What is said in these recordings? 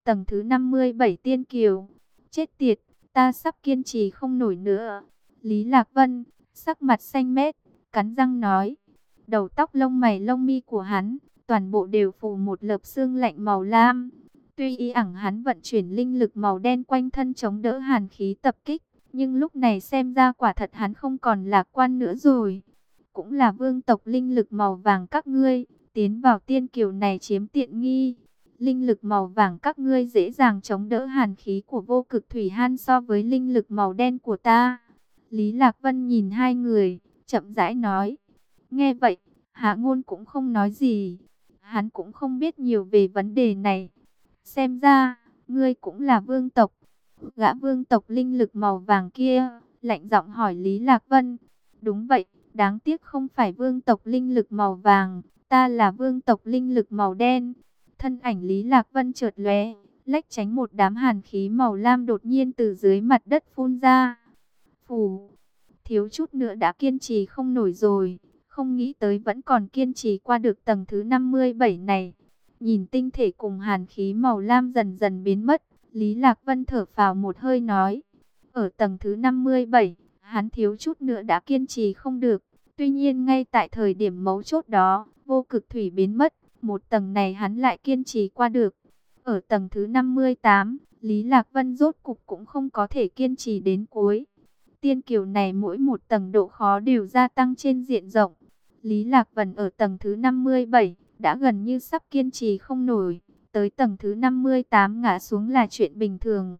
Tầng thứ 57 Tiên Kiều. Chết tiệt, ta sắp kiên trì không nổi nữa. Lý Lạc Vân, sắc mặt xanh mét, cắn răng nói. Đầu tóc lông mày lông mi của hắn, toàn bộ đều phủ một lớp sương lạnh màu lam. Tuy y ẳng hắn vận chuyển linh lực màu đen quanh thân chống đỡ hàn khí tập kích, nhưng lúc này xem ra quả thật hắn không còn lạc quan nữa rồi. Cũng là vương tộc linh lực màu vàng các ngươi, tiến vào Tiên Kiều này chiếm tiện nghi. Linh lực màu vàng các ngươi dễ dàng chống đỡ hàn khí của vô cực thủy han so với linh lực màu đen của ta. Lý Lạc Vân nhìn hai người, chậm rãi nói. Nghe vậy, Hạ Ngôn cũng không nói gì. Hắn cũng không biết nhiều về vấn đề này. Xem ra, ngươi cũng là vương tộc. Gã vương tộc linh lực màu vàng kia, lạnh giọng hỏi Lý Lạc Vân. Đúng vậy, đáng tiếc không phải vương tộc linh lực màu vàng, ta là vương tộc linh lực màu đen. Thân ảnh Lý Lạc Vân chợt lóe, lách tránh một đám hàn khí màu lam đột nhiên từ dưới mặt đất phun ra. Phù, thiếu chút nữa đã kiên trì không nổi rồi, không nghĩ tới vẫn còn kiên trì qua được tầng thứ 57 này. Nhìn tinh thể cùng hàn khí màu lam dần dần biến mất, Lý Lạc Vân thở phào một hơi nói. Ở tầng thứ 57, hắn thiếu chút nữa đã kiên trì không được. Tuy nhiên ngay tại thời điểm mấu chốt đó, vô cực thủy biến mất, một tầng này hắn lại kiên trì qua được. Ở tầng thứ 58, Lý Lạc Vân rốt cục cũng không có thể kiên trì đến cuối. Tiên Kiều này mỗi một tầng độ khó đều gia tăng trên diện rộng. Lý Lạc Vân ở tầng thứ 57, đã gần như sắp kiên trì không nổi. Tới tầng thứ 58 ngã xuống là chuyện bình thường.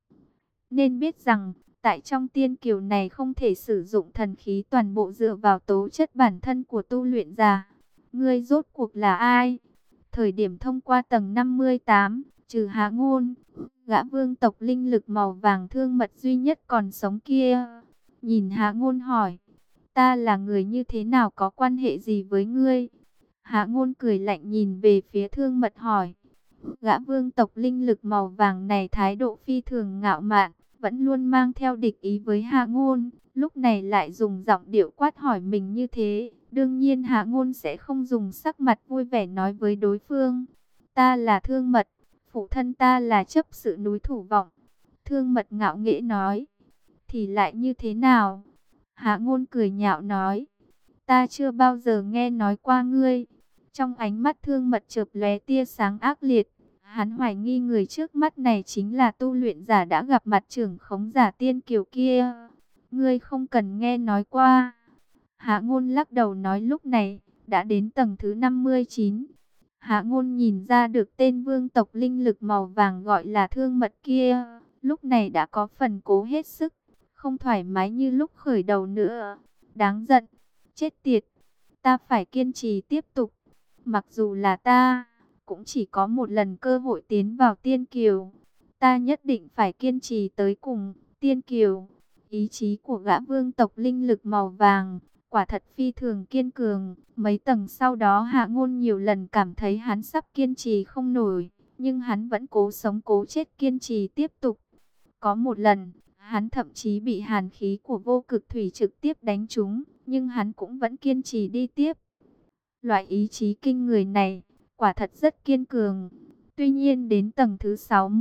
Nên biết rằng, tại trong Tiên Kiều này không thể sử dụng thần khí toàn bộ dựa vào tố chất bản thân của tu luyện giả. Ngươi rốt cuộc là ai? Thời điểm thông qua tầng 58, trừ Hạ Ngôn, gã vương tộc linh lực màu vàng thương mật duy nhất còn sống kia. Nhìn Hạ Ngôn hỏi, ta là người như thế nào, có quan hệ gì với ngươi? Hạ Ngôn cười lạnh nhìn về phía thương mật hỏi. Gã vương tộc linh lực màu vàng này thái độ phi thường ngạo mạn, vẫn luôn mang theo địch ý với Hạ Ngôn, lúc này lại dùng giọng điệu quát hỏi mình như thế. Đương nhiên Hạ Ngôn sẽ không dùng sắc mặt vui vẻ nói với đối phương. Ta là Thương Mật, phụ thân ta là chấp sự núi Thủ Vọng. Thương Mật ngạo nghễ nói. Thì lại như thế nào? Hạ Ngôn cười nhạo nói. Ta chưa bao giờ nghe nói qua ngươi. Trong ánh mắt Thương Mật chợt lóe tia sáng ác liệt. Hắn hoài nghi người trước mắt này chính là tu luyện giả đã gặp mặt trưởng khống giả Tiên Kiều kia. Ngươi không cần nghe nói qua. Hạ Ngôn lắc đầu nói lúc này, đã đến tầng thứ 59. Hạ Ngôn nhìn ra được tên vương tộc linh lực màu vàng gọi là Thương Mật kia, lúc này đã có phần cố hết sức, không thoải mái như lúc khởi đầu nữa. Đáng giận, chết tiệt, ta phải kiên trì tiếp tục. Mặc dù là ta, cũng chỉ có một lần cơ hội tiến vào Tiên Kiều. Ta nhất định phải kiên trì tới cùng. Tiên Kiều, ý chí của gã vương tộc linh lực màu vàng quả thật phi thường kiên cường. Mấy tầng sau đó Hạ Ngôn nhiều lần cảm thấy hắn sắp kiên trì không nổi, nhưng hắn vẫn cố sống cố chết kiên trì tiếp tục. Có một lần, hắn thậm chí bị hàn khí của vô cực thủy trực tiếp đánh trúng, nhưng hắn cũng vẫn kiên trì đi tiếp. Loại ý chí kinh người này, quả thật rất kiên cường. Tuy nhiên đến tầng thứ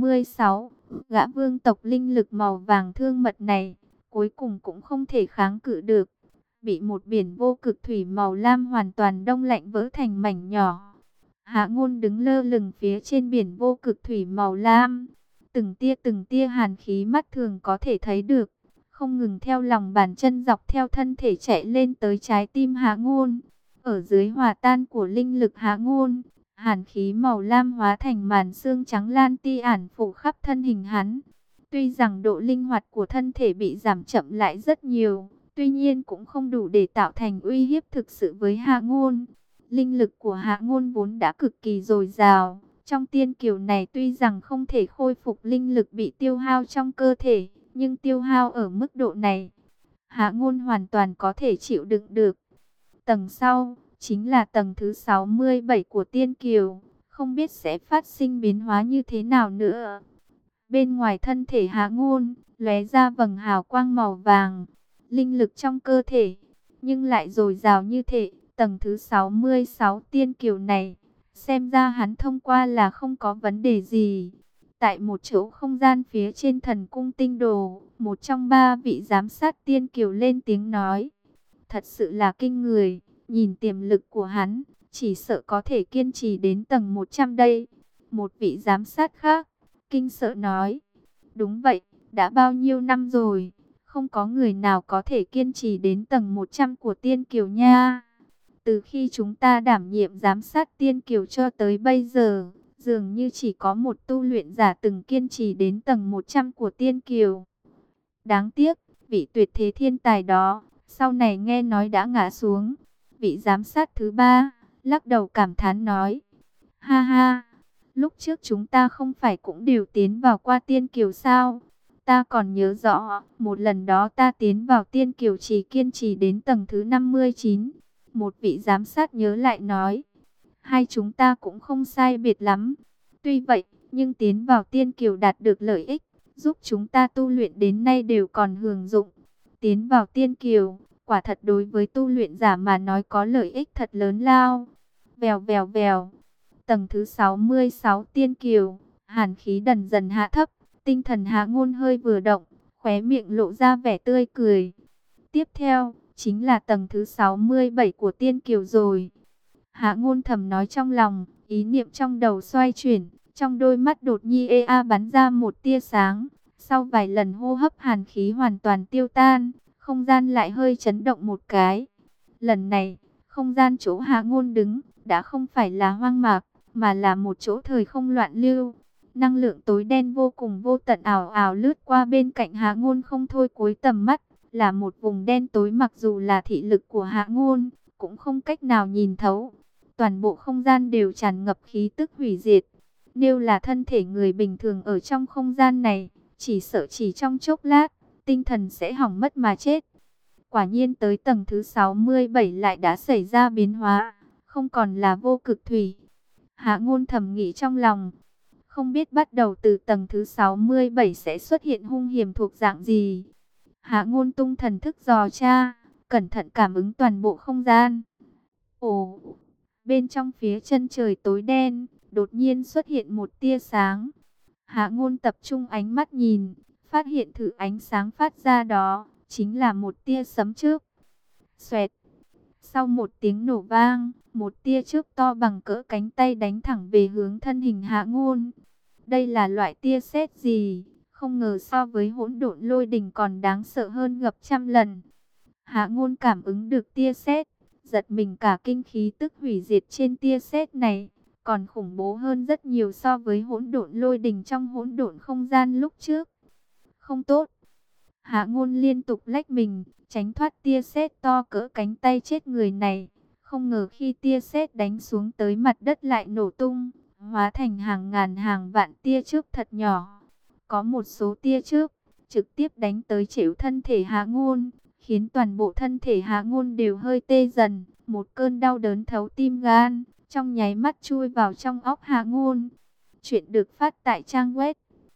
66, gã vương tộc linh lực màu vàng Thương Mật này, cuối cùng cũng không thể kháng cự được. Bị một biển vô cực thủy màu lam hoàn toàn đông lạnh vỡ thành mảnh nhỏ. Hạ Ngôn đứng lơ lửng phía trên biển vô cực thủy màu lam. Từng tia hàn khí mắt thường có thể thấy được, không ngừng theo lòng bàn chân dọc theo thân thể chạy lên tới trái tim Hạ Ngôn. Ở dưới hòa tan của linh lực Hạ Ngôn, hàn khí màu lam hóa thành màn sương trắng lan ti ản phủ khắp thân hình hắn. Tuy rằng độ linh hoạt của thân thể bị giảm chậm lại rất nhiều, tuy nhiên cũng không đủ để tạo thành uy hiếp thực sự với Hạ Ngôn. Linh lực của Hạ Ngôn vốn đã cực kỳ dồi dào. Trong Tiên Kiều này tuy rằng không thể khôi phục linh lực bị tiêu hao trong cơ thể, nhưng tiêu hao ở mức độ này, Hạ Ngôn hoàn toàn có thể chịu đựng được. Tầng sau, chính là tầng thứ 67 của Tiên Kiều. Không biết sẽ phát sinh biến hóa như thế nào nữa. Bên ngoài thân thể Hạ Ngôn, lóe ra vầng hào quang màu vàng. Linh lực trong cơ thể, nhưng lại dồi dào như thế. Tầng thứ 66 Tiên Kiều này, xem ra hắn thông qua là không có vấn đề gì. Tại một chỗ không gian phía trên thần cung tinh đồ, một trong ba vị giám sát tiên kiều lên tiếng nói. Thật sự là kinh người, nhìn tiềm lực của hắn, chỉ sợ có thể kiên trì đến tầng 100 đây. Một vị giám sát khác, kinh sợ nói. Đúng vậy, đã bao nhiêu năm rồi, không có người nào có thể kiên trì đến tầng 100 của tiên kiều nha. Từ khi chúng ta đảm nhiệm giám sát tiên kiều cho tới bây giờ, dường như chỉ có một tu luyện giả từng kiên trì đến tầng 100 của tiên kiều. Đáng tiếc, vị tuyệt thế thiên tài đó, sau này nghe nói đã ngã xuống. Vị giám sát thứ ba, lắc đầu cảm thán nói. Ha ha, lúc trước chúng ta không phải cũng đều tiến vào qua tiên kiều sao? Ta còn nhớ rõ, một lần đó ta tiến vào tiên kiều chỉ kiên trì đến tầng thứ 59. Một vị giám sát nhớ lại nói. Hai chúng ta cũng không sai biệt lắm. Tuy vậy, nhưng tiến vào tiên kiều đạt được lợi ích, giúp chúng ta tu luyện đến nay đều còn hưởng dụng. Tiến vào tiên kiều, quả thật đối với tu luyện giả mà nói có lợi ích thật lớn lao. Vèo vèo vèo. Tầng thứ 66 tiên kiều, hàn khí dần dần hạ thấp, tinh thần Hạ Ngôn hơi vừa động, khóe miệng lộ ra vẻ tươi cười. Tiếp theo, chính là tầng thứ 67 của tiên kiều rồi. Hạ Ngôn thầm nói trong lòng, ý niệm trong đầu xoay chuyển, trong đôi mắt đột nhiên bắn ra một tia sáng. Sau vài lần hô hấp hàn khí hoàn toàn tiêu tan, không gian lại hơi chấn động một cái. Lần này, không gian chỗ Hạ Ngôn đứng đã không phải là hoang mạc, mà là một chỗ thời không loạn lưu. Năng lượng tối đen vô cùng vô tận ảo ảo lướt qua bên cạnh Hạ Ngôn không thôi cuối tầm mắt, là một vùng đen tối mặc dù là thị lực của Hạ Ngôn, cũng không cách nào nhìn thấu. Toàn bộ không gian đều tràn ngập khí tức hủy diệt. Nếu là thân thể người bình thường ở trong không gian này, chỉ sợ chỉ trong chốc lát, tinh thần sẽ hỏng mất mà chết. Quả nhiên tới tầng thứ 67 lại đã xảy ra biến hóa, không còn là vô cực thủy. Hạ Ngôn thầm nghĩ trong lòng, không biết bắt đầu từ tầng thứ 67 sẽ xuất hiện hung hiểm thuộc dạng gì. Hạ Ngôn tung thần thức dò tra, cẩn thận cảm ứng toàn bộ không gian. Ồ, bên trong phía chân trời tối đen, đột nhiên xuất hiện một tia sáng. Hạ Ngôn tập trung ánh mắt nhìn, phát hiện thử ánh sáng phát ra đó, chính là một tia sấm chớp. Xoẹt. Sau một tiếng nổ vang, một tia chớp to bằng cỡ cánh tay đánh thẳng về hướng thân hình Hạ Ngôn. Đây là loại tia sét gì? Không ngờ so với hỗn độn lôi đình còn đáng sợ hơn gấp trăm lần. Hạ Ngôn cảm ứng được tia sét, giật mình cả kinh khí tức hủy diệt trên tia sét này, còn khủng bố hơn rất nhiều so với hỗn độn lôi đình trong hỗn độn không gian lúc trước. Không tốt. Hạ Ngôn liên tục lách mình, tránh thoát tia sét to cỡ cánh tay chết người này. Không ngờ khi tia sét đánh xuống tới mặt đất lại nổ tung, hóa thành hàng ngàn hàng vạn tia chớp thật nhỏ. Có một số tia chớp trực tiếp đánh tới trĩu thân thể Hạ Ngôn, khiến toàn bộ thân thể Hạ Ngôn đều hơi tê dần, một cơn đau đớn thấu tim gan, trong nháy mắt chui vào trong óc Hạ Ngôn. Chuyện được phát tại trang web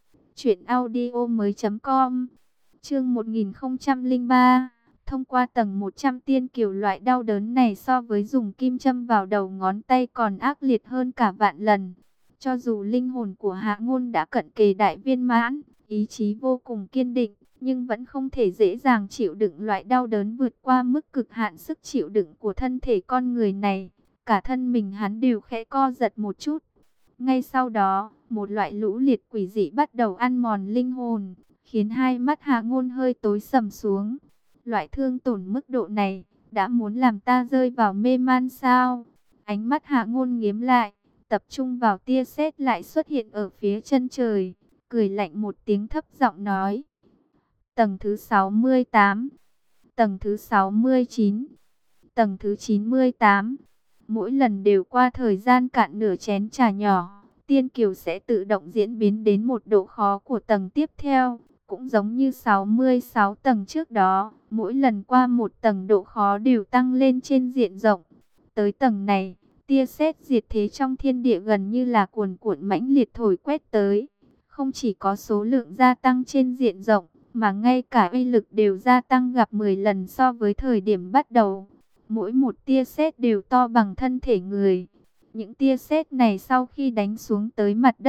truyệnaudiomoi.com. Chương 1003. Thông qua tầng 100 tiên kiều, loại đau đớn này so với dùng kim châm vào đầu ngón tay còn ác liệt hơn cả vạn lần. Cho dù linh hồn của Hạ Ngôn đã cận kề đại viên mãn, ý chí vô cùng kiên định, nhưng vẫn không thể dễ dàng chịu đựng loại đau đớn vượt qua mức cực hạn sức chịu đựng của thân thể con người này. Cả thân mình hắn đều khẽ co giật một chút. Ngay sau đó, một loại lũ liệt quỷ dị bắt đầu ăn mòn linh hồn, khiến hai mắt Hạ Ngôn hơi tối sầm xuống. Loại thương tổn mức độ này, đã muốn làm ta rơi vào mê man sao? Ánh mắt Hạ Ngôn nghiến lại, tập trung vào tia sét lại xuất hiện ở phía chân trời, cười lạnh một tiếng thấp giọng nói. Tầng thứ 68, tầng thứ 69, tầng thứ 98. Mỗi lần đều qua thời gian cạn nửa chén trà nhỏ, tiên kiều sẽ tự động diễn biến đến một độ khó của tầng tiếp theo. Cũng giống như 66 tầng trước đó, mỗi lần qua một tầng độ khó đều tăng lên trên diện rộng. Tới tầng này, tia sét diệt thế trong thiên địa gần như là cuồn cuộn mãnh liệt thổi quét tới. Không chỉ có số lượng gia tăng trên diện rộng, mà ngay cả uy lực đều gia tăng gặp 10 lần so với thời điểm bắt đầu. Mỗi một tia sét đều to bằng thân thể người. Những tia sét này sau khi đánh xuống tới mặt đất,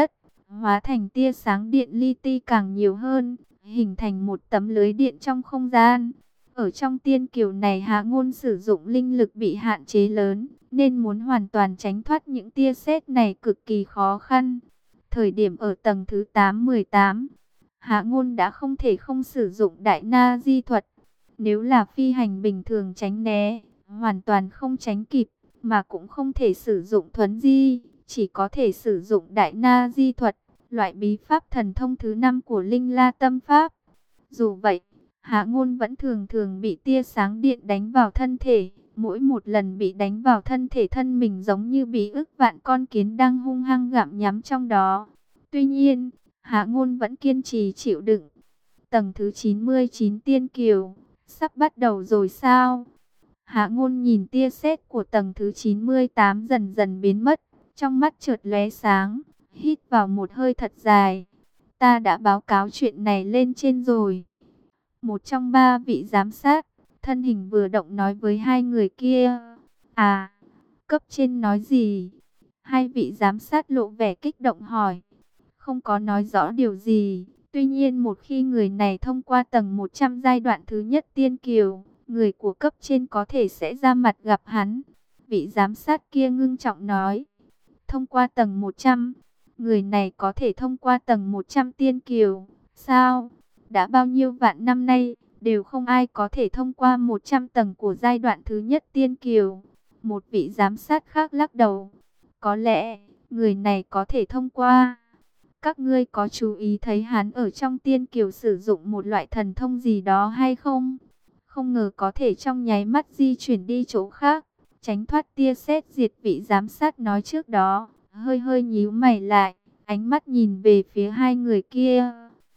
hóa thành tia sáng điện li ti càng nhiều hơn, hình thành một tấm lưới điện trong không gian. Ở trong tiên kiều này Hạ Ngôn sử dụng linh lực bị hạn chế lớn, nên muốn hoàn toàn tránh thoát những tia sét này cực kỳ khó khăn. Thời điểm ở tầng thứ 818, Hạ Ngôn đã không thể không sử dụng đại na di thuật. Nếu là phi hành bình thường tránh né, hoàn toàn không tránh kịp, mà cũng không thể sử dụng thuấn di, chỉ có thể sử dụng đại na di thuật, loại bí pháp thần thông thứ 5 của Linh La Tâm Pháp. Dù vậy, Hạ Ngôn vẫn thường thường bị tia sáng điện đánh vào thân thể. Mỗi một lần bị đánh vào thân thể, thân mình giống như bị ức vạn con kiến đang hung hăng gặm nhắm trong đó. Tuy nhiên, Hạ Ngôn vẫn kiên trì chịu đựng. Tầng thứ 99 tiên kiều, sắp bắt đầu rồi sao? Hạ Ngôn nhìn tia sét của tầng thứ 98 dần dần biến mất, trong mắt chợt lóe sáng, hít vào một hơi thật dài. Ta đã báo cáo chuyện này lên trên rồi. Một trong ba vị giám sát, thân hình vừa động nói với hai người kia. À, cấp trên nói gì? Hai vị giám sát lộ vẻ kích động hỏi. Không có nói rõ điều gì. Tuy nhiên một khi người này thông qua tầng 100 giai đoạn thứ nhất tiên kiều, người của cấp trên có thể sẽ ra mặt gặp hắn. Vị giám sát kia ngưng trọng nói. Thông qua tầng 100, người này có thể thông qua tầng 100 tiên kiều. Sao? Đã bao nhiêu vạn năm nay, đều không ai có thể thông qua 100 tầng của giai đoạn thứ nhất tiên kiều. Một vị giám sát khác lắc đầu. Có lẽ, người này có thể thông qua. Các ngươi có chú ý thấy hắn ở trong tiên kiều sử dụng một loại thần thông gì đó hay không? Không ngờ có thể trong nháy mắt di chuyển đi chỗ khác, tránh thoát tia sét diệt. Vị giám sát nói trước đó, hơi hơi nhíu mày lại, ánh mắt nhìn về phía hai người kia.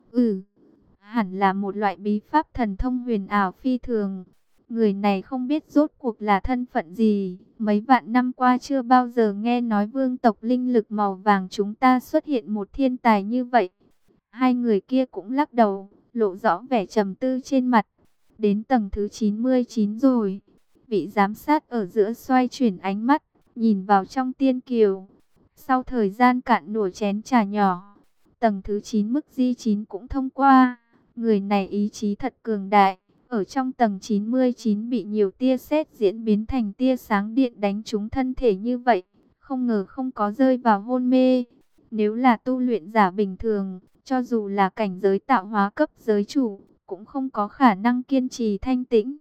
Hẳn là một loại bí pháp thần thông huyền ảo phi thường. Người này không biết rốt cuộc là thân phận gì. Mấy vạn năm qua chưa bao giờ nghe nói vương tộc linh lực màu vàng chúng ta xuất hiện một thiên tài như vậy. Hai người kia cũng lắc đầu, lộ rõ vẻ trầm tư trên mặt. Đến tầng thứ 99 rồi. Vị giám sát ở giữa xoay chuyển ánh mắt, nhìn vào trong tiên kiều. Sau thời gian cạn nửa chén trà nhỏ, tầng thứ 9 mức di 9 cũng thông qua. Người này ý chí thật cường đại. Ở trong tầng 99 bị nhiều tia sét diễn biến thành tia sáng điện đánh trúng thân thể như vậy. Không ngờ không có rơi vào hôn mê. Nếu là tu luyện giả bình thường, cho dù là cảnh giới tạo hóa cấp giới chủ, cũng không có khả năng kiên trì thanh tĩnh.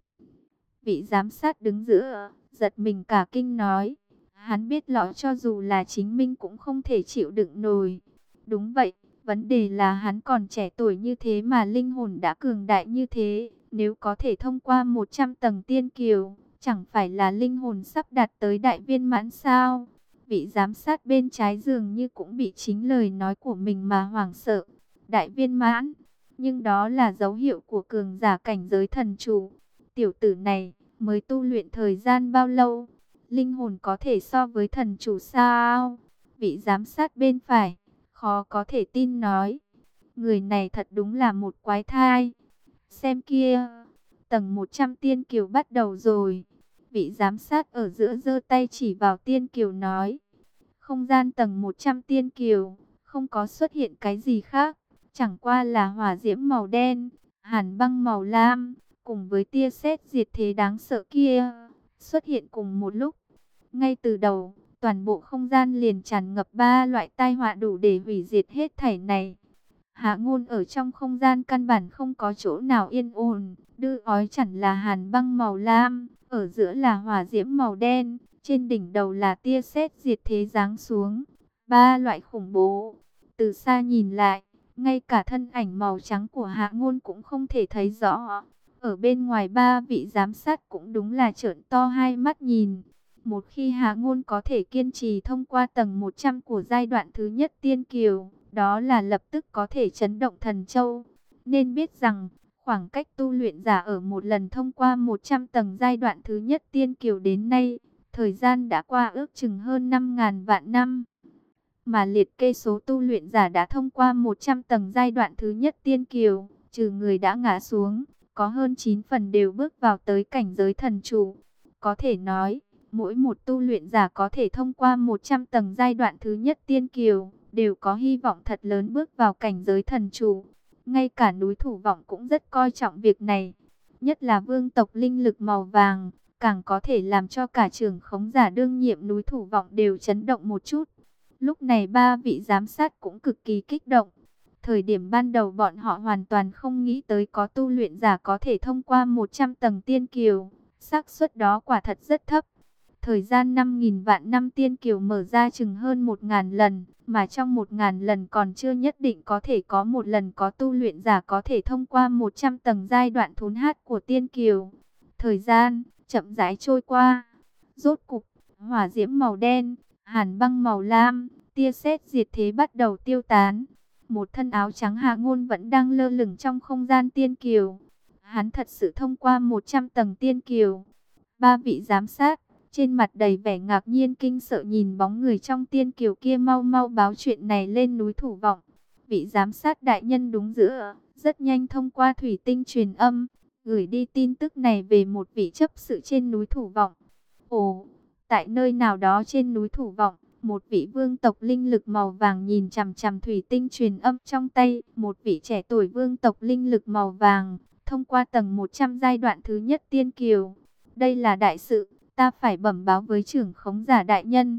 Vị giám sát đứng giữa, giật mình cả kinh nói. Hắn biết rõ cho dù là chính mình cũng không thể chịu đựng nổi. Đúng vậy, vấn đề là hắn còn trẻ tuổi như thế mà linh hồn đã cường đại như thế. Nếu có thể thông qua 100 tầng tiên kiều, chẳng phải là linh hồn sắp đạt tới đại viên mãn sao? Vị giám sát bên trái dường như cũng bị chính lời nói của mình mà hoảng sợ. Đại viên mãn, nhưng đó là dấu hiệu của cường giả cảnh giới thần chủ. Tiểu tử này mới tu luyện thời gian bao lâu? Linh hồn có thể so với thần chủ sao? Vị giám sát bên phải khó có thể tin nói. Người này thật đúng là một quái thai. Xem kia, tầng 100 tiên kiều bắt đầu rồi. Vị giám sát ở giữa giơ tay chỉ vào tiên kiều nói. Không gian tầng 100 tiên kiều, không có xuất hiện cái gì khác. Chẳng qua là hỏa diễm màu đen, hàn băng màu lam, cùng với tia sét diệt thế đáng sợ kia, xuất hiện cùng một lúc. Ngay từ đầu, toàn bộ không gian liền tràn ngập ba loại tai họa đủ để hủy diệt hết thảy này. Hạ Ngôn ở trong không gian căn bản không có chỗ nào yên ổn, đư ói chẳng là hàn băng màu lam, ở giữa là hỏa diễm màu đen, trên đỉnh đầu là tia sét diệt thế giáng xuống. Ba loại khủng bố. Từ xa nhìn lại, ngay cả thân ảnh màu trắng của Hạ Ngôn cũng không thể thấy rõ. Ở bên ngoài ba vị giám sát cũng đúng là trợn to hai mắt nhìn. Một khi Hạ Ngôn có thể kiên trì thông qua tầng 100 của giai đoạn thứ nhất tiên kiều, đó là lập tức có thể chấn động thần châu. Nên biết rằng, khoảng cách tu luyện giả ở một lần thông qua 100 tầng giai đoạn thứ nhất tiên kiều đến nay, thời gian đã qua ước chừng hơn 5.000 vạn năm. Mà liệt kê số tu luyện giả đã thông qua 100 tầng giai đoạn thứ nhất tiên kiều, trừ người đã ngã xuống, có hơn 9 phần đều bước vào tới cảnh giới thần chủ. Có thể nói, mỗi một tu luyện giả có thể thông qua 100 tầng giai đoạn thứ nhất tiên kiều, đều có hy vọng thật lớn bước vào cảnh giới thần chủ. Ngay cả núi Thủ Vọng cũng rất coi trọng việc này. Nhất là vương tộc linh lực màu vàng, càng có thể làm cho cả trưởng khống giả đương nhiệm núi Thủ Vọng đều chấn động một chút. Lúc này ba vị giám sát cũng cực kỳ kích động. Thời điểm ban đầu bọn họ hoàn toàn không nghĩ tới có tu luyện giả có thể thông qua 100 tầng tiên kiều. Xác suất đó quả thật rất thấp. Thời gian 5.000 vạn năm tiên kiều mở ra chừng hơn 1.000 lần, mà trong 1.000 lần còn chưa nhất định có thể có một lần có tu luyện giả có thể thông qua 100 tầng giai đoạn thốn hát của tiên kiều. Thời gian chậm rãi trôi qua. Rốt cục, hỏa diễm màu đen, hàn băng màu lam, tia sét diệt thế bắt đầu tiêu tán. Một thân áo trắng Hạ Ngôn vẫn đang lơ lửng trong không gian tiên kiều. Hắn thật sự thông qua 100 tầng tiên kiều. Ba vị giám sát trên mặt đầy vẻ ngạc nhiên kinh sợ nhìn bóng người trong tiên kiều kia mau mau báo chuyện này lên núi Thủ Vọng. Vị giám sát đại nhân đúng giữa, rất nhanh thông qua thủy tinh truyền âm, gửi đi tin tức này về một vị chấp sự trên núi Thủ Vọng. Ồ, tại nơi nào đó trên núi Thủ Vọng, một vị vương tộc linh lực màu vàng nhìn chằm chằm thủy tinh truyền âm trong tay, một vị trẻ tuổi vương tộc linh lực màu vàng, thông qua tầng 100 giai đoạn thứ nhất tiên kiều. Đây là đại sự, ta phải bẩm báo với trưởng khống giả đại nhân.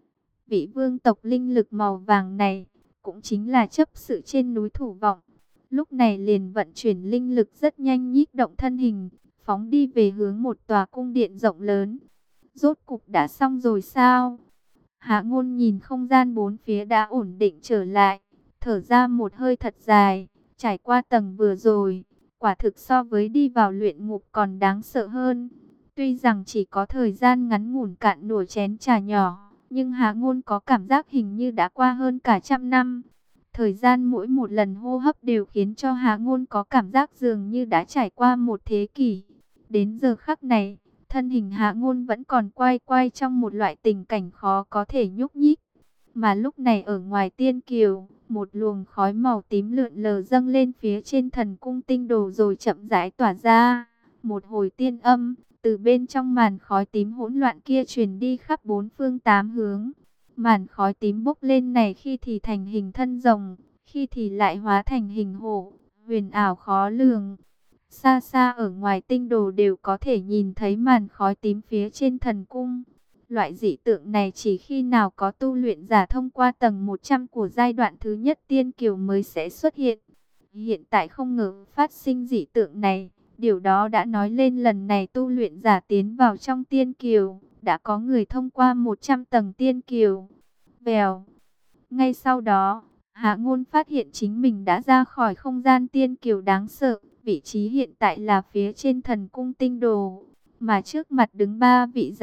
Vị vương tộc linh lực màu vàng này, cũng chính là chấp sự trên núi Thủ Vọng. Lúc này liền vận chuyển linh lực rất nhanh nhích động thân hình, phóng đi về hướng một tòa cung điện rộng lớn. Rốt cục đã xong rồi sao? Hạ Ngôn nhìn không gian bốn phía đã ổn định trở lại, thở ra một hơi thật dài, trải qua tầng vừa rồi, quả thực so với đi vào luyện ngục còn đáng sợ hơn. Tuy rằng chỉ có thời gian ngắn ngủn cạn nửa chén trà nhỏ, nhưng Hạ Ngôn có cảm giác hình như đã qua hơn cả 100 năm. Thời gian mỗi một lần hô hấp đều khiến cho Hạ Ngôn có cảm giác dường như đã trải qua một thế kỷ. Đến giờ khắc này, thân hình Hạ Ngôn vẫn còn quay quay trong một loại tình cảnh khó có thể nhúc nhích. Mà lúc này ở ngoài tiên kiều, một luồng khói màu tím lượn lờ dâng lên phía trên thần cung tinh đồ rồi chậm rãi tỏa ra. Một hồi tiên âm, từ bên trong màn khói tím hỗn loạn kia truyền đi khắp bốn phương tám hướng. Màn khói tím bốc lên này khi thì thành hình thân rồng, khi thì lại hóa thành hình hổ, huyền ảo khó lường. Xa xa ở ngoài tinh đồ đều có thể nhìn thấy màn khói tím phía trên thần cung. Loại dị tượng này chỉ khi nào có tu luyện giả thông qua tầng 100 của giai đoạn thứ nhất tiên kiều mới sẽ xuất hiện. Hiện tại không ngờ phát sinh dị tượng này, điều đó đã nói lên lần này tu luyện giả tiến vào trong tiên kiều, đã có người thông qua 100 tầng tiên kiều. Vèo. Ngay sau đó, Hạ Ngôn phát hiện chính mình đã ra khỏi không gian tiên kiều đáng sợ. Vị trí hiện tại là phía trên thần cung tinh đồ, mà trước mặt đứng ba vị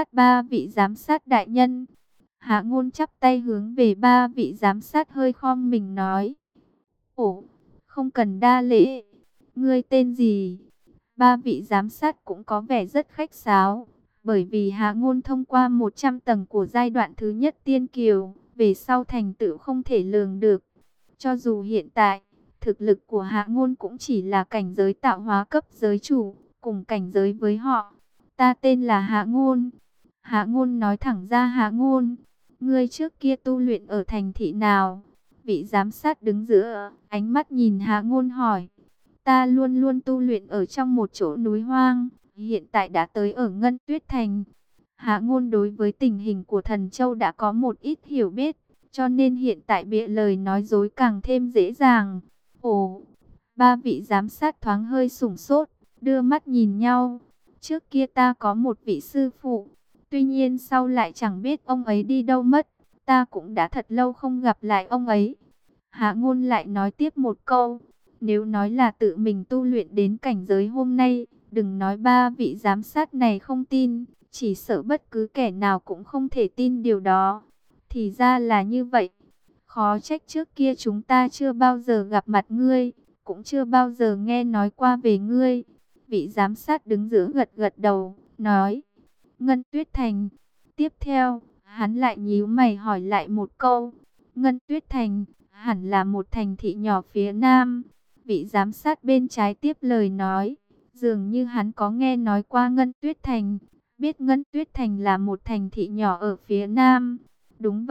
giám sát đại nhân. Hạ Ngôn chắp tay hướng về ba vị giám sát hơi khom mình nói: Ồ, không cần đa lễ, ngươi tên gì? Ba vị giám sát cũng có vẻ rất khách sáo, bởi vì Hạ Ngôn thông qua 100 tầng của giai đoạn thứ nhất tiên kiều, về sau thành tựu không thể lường được. Cho dù hiện tại, thực lực của Hạ Ngôn cũng chỉ là cảnh giới tạo hóa cấp giới chủ, cùng cảnh giới với họ. Ta tên là Hạ Ngôn. Hạ Ngôn nói thẳng ra: Hạ Ngôn, ngươi trước kia tu luyện ở thành thị nào? Vị giám sát đứng giữa, ánh mắt nhìn Hạ Ngôn hỏi. Ta luôn luôn tu luyện ở trong một chỗ núi hoang, hiện tại đã tới ở Ngân Tuyết Thành. Hạ Ngôn đối với tình hình của Thần Châu đã có một ít hiểu biết, cho nên hiện tại bịa lời nói dối càng thêm dễ dàng. Ồ, ba vị giám sát thoáng hơi sửng sốt, đưa mắt nhìn nhau. Trước kia ta có một vị sư phụ, tuy nhiên sau lại chẳng biết ông ấy đi đâu mất, ta cũng đã thật lâu không gặp lại ông ấy. Hạ Ngôn lại nói tiếp một câu, nếu nói là tự mình tu luyện đến cảnh giới hôm nay, đừng nói ba vị giám sát này không tin, chỉ sợ bất cứ kẻ nào cũng không thể tin điều đó. Thì ra là như vậy. Khó trách trước kia chúng ta chưa bao giờ gặp mặt ngươi, cũng chưa bao giờ nghe nói qua về ngươi. Vị giám sát đứng giữa gật gật đầu, nói: Ngân Tuyết Thành. Tiếp theo, hắn lại nhíu mày hỏi lại một câu: Ngân Tuyết Thành, hẳn là một thành thị nhỏ phía nam. Vị giám sát bên trái tiếp lời nói: dường như hắn có nghe nói qua Ngân Tuyết Thành, biết Ngân Tuyết Thành là một thành thị nhỏ ở phía nam. Đúng vậy,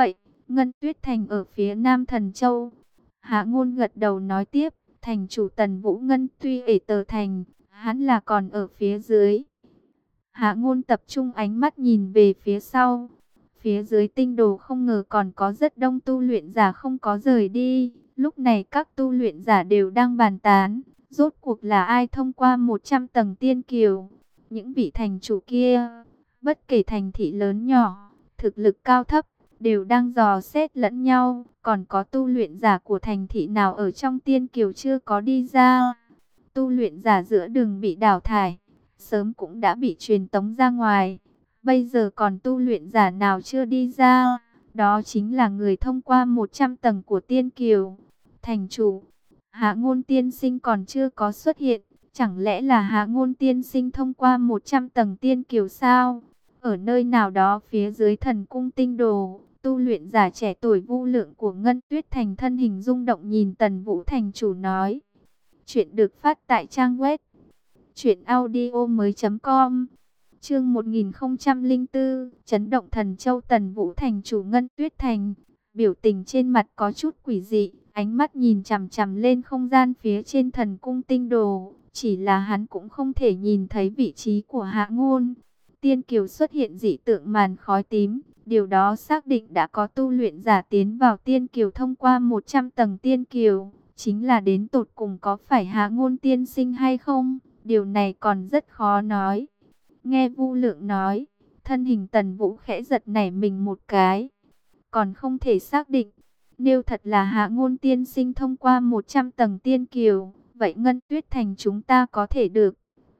Ngân Tuyết Thành ở phía Nam Thần Châu. Hạ Ngôn gật đầu nói tiếp, thành chủ Tần Vũ Ngân tuy ở Tờ Thành, hắn là còn ở phía dưới. Hạ Ngôn tập trung ánh mắt nhìn về phía sau. Phía dưới tinh đồ không ngờ còn có rất đông tu luyện giả không có rời đi. Lúc này các tu luyện giả đều đang bàn tán, rốt cuộc là ai thông qua 100 tầng tiên kiều. Những vị thành chủ kia, bất kể thành thị lớn nhỏ, thực lực cao thấp, đều đang dò xét lẫn nhau. Còn có tu luyện giả của thành thị nào ở trong tiên kiều chưa có đi ra. Tu luyện giả giữa đường bị đào thải, sớm cũng đã bị truyền tống ra ngoài. Bây giờ còn tu luyện giả nào chưa đi ra, đó chính là người thông qua 100 tầng của tiên kiều. Thành chủ, Hạ Ngôn tiên sinh còn chưa có xuất hiện, chẳng lẽ là Hạ Ngôn tiên sinh thông qua 100 tầng tiên kiều sao? Ở nơi nào đó phía dưới thần cung tinh đồ, tu luyện giả trẻ tuổi Vu Lượng của Ngân Tuyết Thành thân hình rung động nhìn Tần Vũ thành chủ nói. Chuyện được phát tại trang web truyệnaudiomoi.com. Chương 1004, chấn động Thần Châu. Tần Vũ thành chủ Ngân Tuyết Thành, biểu tình trên mặt có chút quỷ dị, ánh mắt nhìn chằm chằm lên không gian phía trên thần cung tinh đồ, chỉ là hắn cũng không thể nhìn thấy vị trí của Hạ Ngôn. Tiên kiều xuất hiện dị tượng màn khói tím, điều đó xác định đã có tu luyện giả tiến vào tiên kiều thông qua 100 tầng tiên kiều, chính là đến tột cùng có phải Hạ Ngôn tiên sinh hay không, điều này còn rất khó nói. Nghe Vu Lượng nói, thân hình Tần Vũ khẽ giật nảy mình một cái. Còn không thể xác định, nếu thật là Hạ Ngôn tiên sinh thông qua 100 tầng tiên kiều, vậy Ngân Tuyết Thành chúng ta có thể được.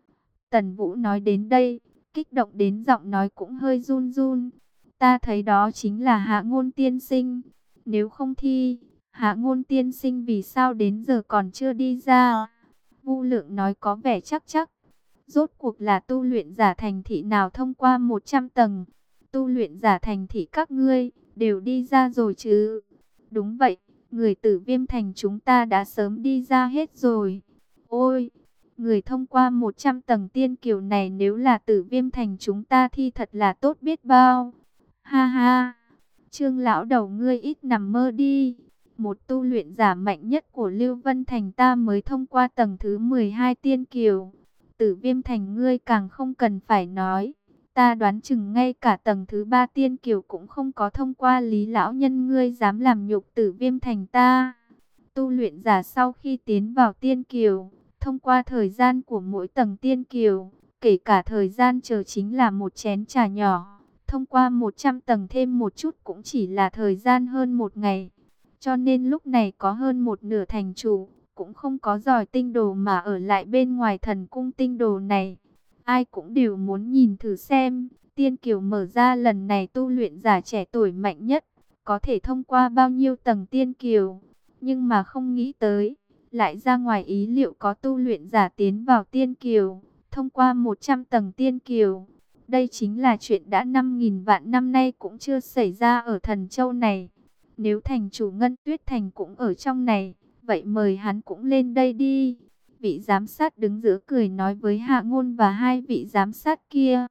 Tần Vũ nói đến đây, kích động đến giọng nói cũng hơi run run. Ta thấy đó chính là Hạ Ngôn tiên sinh. Nếu không thì, Hạ Ngôn tiên sinh vì sao đến giờ còn chưa đi ra? Vu Lượng nói có vẻ chắc chắc. Rốt cuộc là tu luyện giả thành thị nào thông qua 100 tầng? Tu luyện giả thành thị các ngươi đều đi ra rồi chứ? Đúng vậy, người Tử Viêm thành chúng ta đã sớm đi ra hết rồi. Ôi, người thông qua 100 tầng tiên kiều này nếu là Tử Viêm thành chúng ta thì thật là tốt biết bao. Ha ha, Trương lão đầu ngươi ít nằm mơ đi. Một tu luyện giả mạnh nhất của Lưu Vân thành ta mới thông qua tầng thứ 12 tiên kiều. Tử Viêm thành ngươi càng không cần phải nói. Ta đoán chừng ngay cả tầng thứ 3 tiên kiều cũng không có thông qua. Lý lão nhân ngươi dám làm nhục Tử Viêm thành ta. Tu luyện giả sau khi tiến vào tiên kiều, thông qua thời gian của mỗi tầng tiên kiều, kể cả thời gian chờ chính là một chén trà nhỏ. Thông qua 100 tầng thêm một chút cũng chỉ là thời gian hơn một ngày. Cho nên lúc này có hơn một nửa thành chủ cũng không có giỏi tinh đồ mà ở lại bên ngoài thần cung tinh đồ này. Ai cũng đều muốn nhìn thử xem, tiên kiều mở ra lần này tu luyện giả trẻ tuổi mạnh nhất, có thể thông qua bao nhiêu tầng tiên kiều. Nhưng mà không nghĩ tới, lại ra ngoài ý liệu có tu luyện giả tiến vào tiên kiều, thông qua 100 tầng tiên kiều. Đây chính là chuyện đã 5.000 vạn năm nay cũng chưa xảy ra ở Thần Châu này. Nếu thành chủ Ngân Tuyết Thành cũng ở trong này, vậy mời hắn cũng lên đây đi. Vị giám sát đứng giữa cười nói với Hạ Ngôn và hai vị giám sát kia.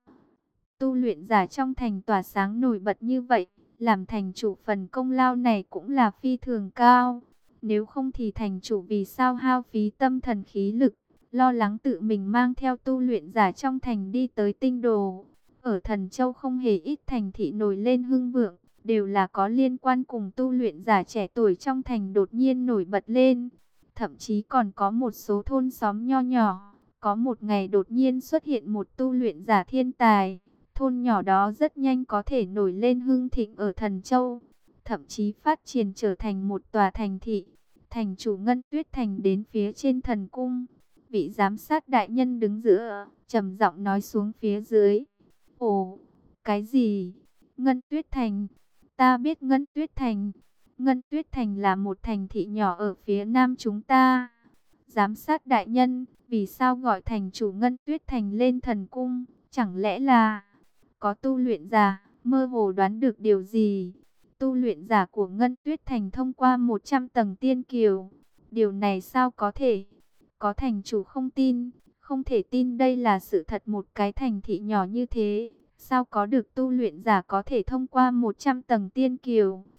Tu luyện giả trong thành tỏa sáng nổi bật như vậy, làm thành chủ phần công lao này cũng là phi thường cao. Nếu không thì thành chủ vì sao hao phí tâm thần khí lực, lo lắng tự mình mang theo tu luyện giả trong thành đi tới tinh đồ. Ở Thần Châu không hề ít thành thị nổi lên hưng vượng, đều là có liên quan cùng tu luyện giả trẻ tuổi trong thành đột nhiên nổi bật lên. Thậm chí còn có một số thôn xóm nho nhỏ, có một ngày đột nhiên xuất hiện một tu luyện giả thiên tài. Thôn nhỏ đó rất nhanh có thể nổi lên hưng thịnh ở Thần Châu, thậm chí phát triển trở thành một tòa thành thị. Thành chủ Ngân Tuyết Thành đến phía trên thần cung, vị giám sát đại nhân đứng giữa, trầm giọng nói xuống phía dưới. Ồ, cái gì? Ngân Tuyết Thành? Ta biết Ngân Tuyết Thành. Ngân Tuyết Thành là một thành thị nhỏ ở phía nam chúng ta. Giám sát đại nhân, vì sao gọi thành chủ Ngân Tuyết Thành lên thần cung? Chẳng lẽ là có tu luyện giả mơ hồ đoán được điều gì? Tu luyện giả của Ngân Tuyết Thành thông qua 100 tầng tiên kiều. Điều này sao có thể? Có thành chủ không tin, không thể tin đây là sự thật. Một cái thành thị nhỏ như thế, sao có được tu luyện giả có thể thông qua 100 tầng tiên kiều?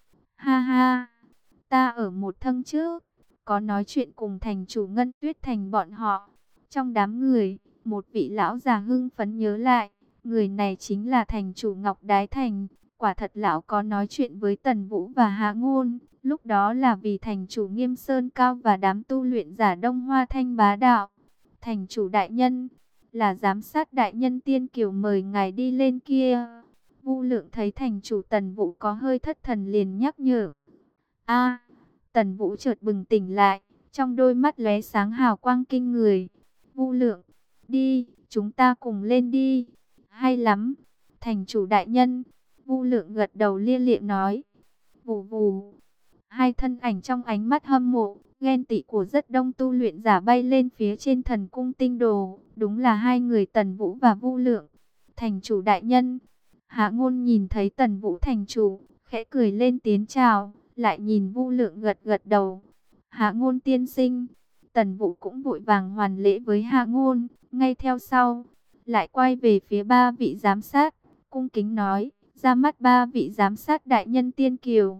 Ha ha, ta ở một thân trước, có nói chuyện cùng thành chủ Ngân Tuyết Thành bọn họ. Trong đám người, một vị lão già hưng phấn nhớ lại, người này chính là thành chủ Ngọc Đái Thành. Quả thật lão có nói chuyện với Tần Vũ và Hạ Ngôn, lúc đó là vì thành chủ Nghiêm Sơn Cao và đám tu luyện giả Đông Hoa Thanh bá đạo. Thành chủ đại nhân, là giám sát đại nhân Tiên Kiều mời ngài đi lên kia. Vu Lượng thấy thành chủ Tần Vũ có hơi thất thần liền nhắc nhở. A, Tần Vũ chợt bừng tỉnh lại, trong đôi mắt lóe sáng hào quang kinh người. Vu Lượng, đi, chúng ta cùng lên đi. Hay lắm, thành chủ đại nhân. Vu Lượng gật đầu lia lịa nói. Vù vù, hai thân ảnh trong ánh mắt hâm mộ, ghen tị của rất đông tu luyện giả bay lên phía trên thần cung tinh đồ. Đúng là hai người Tần Vũ và Vu Lượng. Thành chủ đại nhân. Hạ Ngôn nhìn thấy Tần Vũ thành chủ, khẽ cười lên tiến chào, lại nhìn Vu Lượng gật gật đầu. Hạ Ngôn tiên sinh. Tần Vũ cũng vội vàng hoàn lễ với Hạ Ngôn, ngay theo sau, lại quay về phía ba vị giám sát, cung kính nói, ra mắt ba vị giám sát đại nhân Tiên Kiều.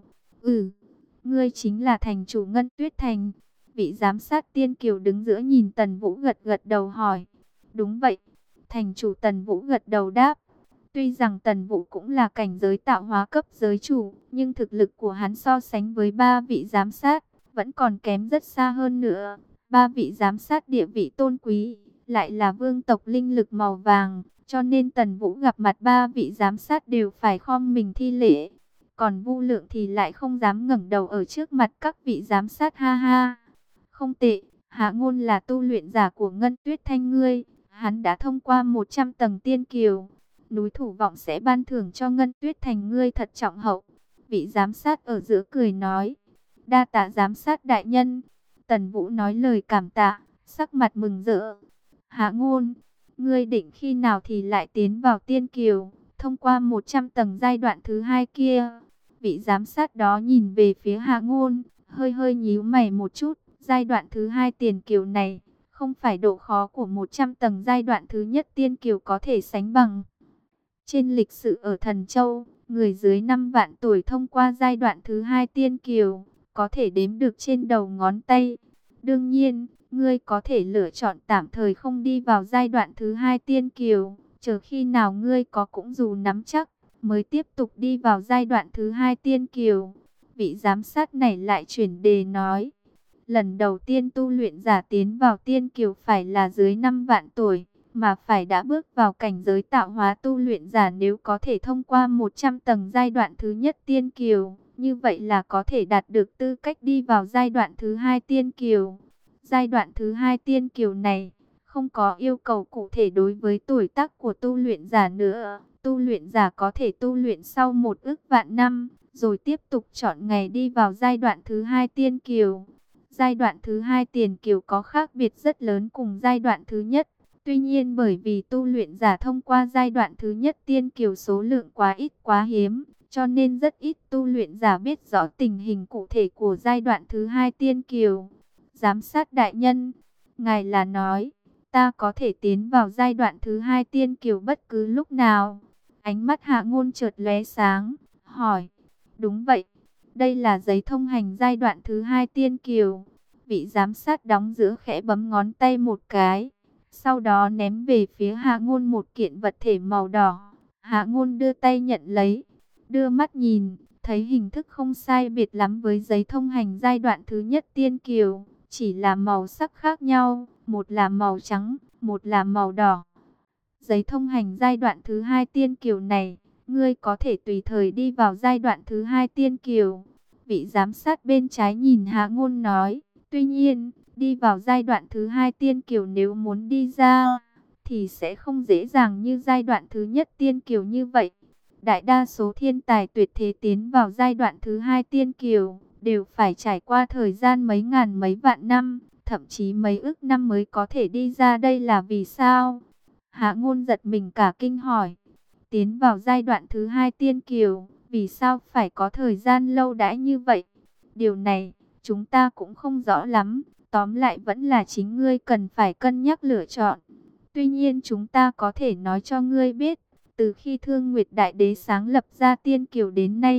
Ngươi chính là thành chủ Ngân Tuyết Thành. Vị giám sát Tiên Kiều đứng giữa nhìn Tần Vũ gật gật đầu hỏi. Đúng vậy. Thành chủ Tần Vũ gật đầu đáp. Tuy rằng Tần Vũ cũng là cảnh giới tạo hóa cấp giới chủ, nhưng thực lực của hắn so sánh với ba vị giám sát, vẫn còn kém rất xa hơn nữa. Ba vị giám sát địa vị tôn quý, lại là vương tộc linh lực màu vàng, cho nên Tần Vũ gặp mặt ba vị giám sát đều phải khom mình thi lễ. Còn Vu Lượng thì lại không dám ngẩng đầu ở trước mặt các vị giám sát, ha ha. Không tệ, Hạ Ngôn là tu luyện giả của Ngân Tuyết Thanh ngươi, hắn đã thông qua 100 tầng tiên kiều. Núi Thủ Vọng sẽ ban thưởng cho Ngân Tuyết Thành ngươi thật trọng hậu. Vị giám sát ở giữa cười nói. Đa tạ giám sát đại nhân. Tần Vũ nói lời cảm tạ, sắc mặt mừng rỡ. Hạ Ngôn, ngươi định khi nào thì lại tiến vào tiên kiều, thông qua 100 tầng giai đoạn thứ hai kia. Vị giám sát đó nhìn về phía Hạ Ngôn, hơi hơi nhíu mày một chút. Giai đoạn thứ hai tiền kiều này, không phải độ khó của 100 tầng giai đoạn thứ nhất tiên kiều có thể sánh bằng. Trên lịch sử ở Thần Châu, người dưới 5 vạn tuổi thông qua giai đoạn thứ hai tiên kiều, có thể đếm được trên đầu ngón tay. Đương nhiên, ngươi có thể lựa chọn tạm thời không đi vào giai đoạn thứ hai tiên kiều, chờ khi nào ngươi có cũng dù nắm chắc, mới tiếp tục đi vào giai đoạn thứ hai tiên kiều. Vị giám sát này lại chuyển đề nói, lần đầu tiên tu luyện giả tiến vào tiên kiều phải là dưới 5 vạn tuổi, mà phải đã bước vào cảnh giới tạo hóa tu luyện giả nếu có thể thông qua 100 tầng giai đoạn thứ nhất tiên kiều, như vậy là có thể đạt được tư cách đi vào giai đoạn thứ hai tiên kiều. Giai đoạn thứ hai tiên kiều này không có yêu cầu cụ thể đối với tuổi tác của tu luyện giả nữa. Tu luyện giả có thể tu luyện sau 1.000.000 năm, rồi tiếp tục chọn ngày đi vào giai đoạn thứ hai tiên kiều. Giai đoạn thứ hai tiền kiều có khác biệt rất lớn cùng giai đoạn thứ nhất. Tuy nhiên bởi vì tu luyện giả thông qua giai đoạn thứ nhất tiên kiều số lượng quá ít quá hiếm, cho nên rất ít tu luyện giả biết rõ tình hình cụ thể của giai đoạn thứ hai tiên kiều. Giám sát đại nhân, ngài là nói, ta có thể tiến vào giai đoạn thứ hai tiên kiều bất cứ lúc nào. Ánh mắt Hạ Ngôn chợt lóe sáng, hỏi, đúng vậy, đây là giấy thông hành giai đoạn thứ hai tiên kiều. Vị giám sát đóng giữa khẽ bấm ngón tay một cái, sau đó ném về phía Hạ Ngôn một kiện vật thể màu đỏ. Hạ Ngôn đưa tay nhận lấy, đưa mắt nhìn, thấy hình thức không sai biệt lắm với giấy thông hành giai đoạn thứ nhất tiên kiều, chỉ là màu sắc khác nhau, một là màu trắng, một là màu đỏ. Giấy thông hành giai đoạn thứ hai tiên kiều này, ngươi có thể tùy thời đi vào giai đoạn thứ hai tiên kiều. Vị giám sát bên trái nhìn Hạ Ngôn nói, tuy nhiên, đi vào giai đoạn thứ hai tiên kiều nếu muốn đi ra, thì sẽ không dễ dàng như giai đoạn thứ nhất tiên kiều như vậy. Đại đa số thiên tài tuyệt thế tiến vào giai đoạn thứ hai tiên kiều, đều phải trải qua thời gian mấy ngàn mấy vạn năm, thậm chí mấy ức năm mới có thể đi ra, đây là vì sao? Hạ Ngôn giật mình cả kinh hỏi, tiến vào giai đoạn thứ hai tiên kiều, vì sao phải có thời gian lâu đãi như vậy? Điều này, chúng ta cũng không rõ lắm, tóm lại vẫn là chính ngươi cần phải cân nhắc lựa chọn. Tuy nhiên chúng ta có thể nói cho ngươi biết, từ khi Thương Nguyệt Đại Đế sáng lập ra tiên kiều đến nay,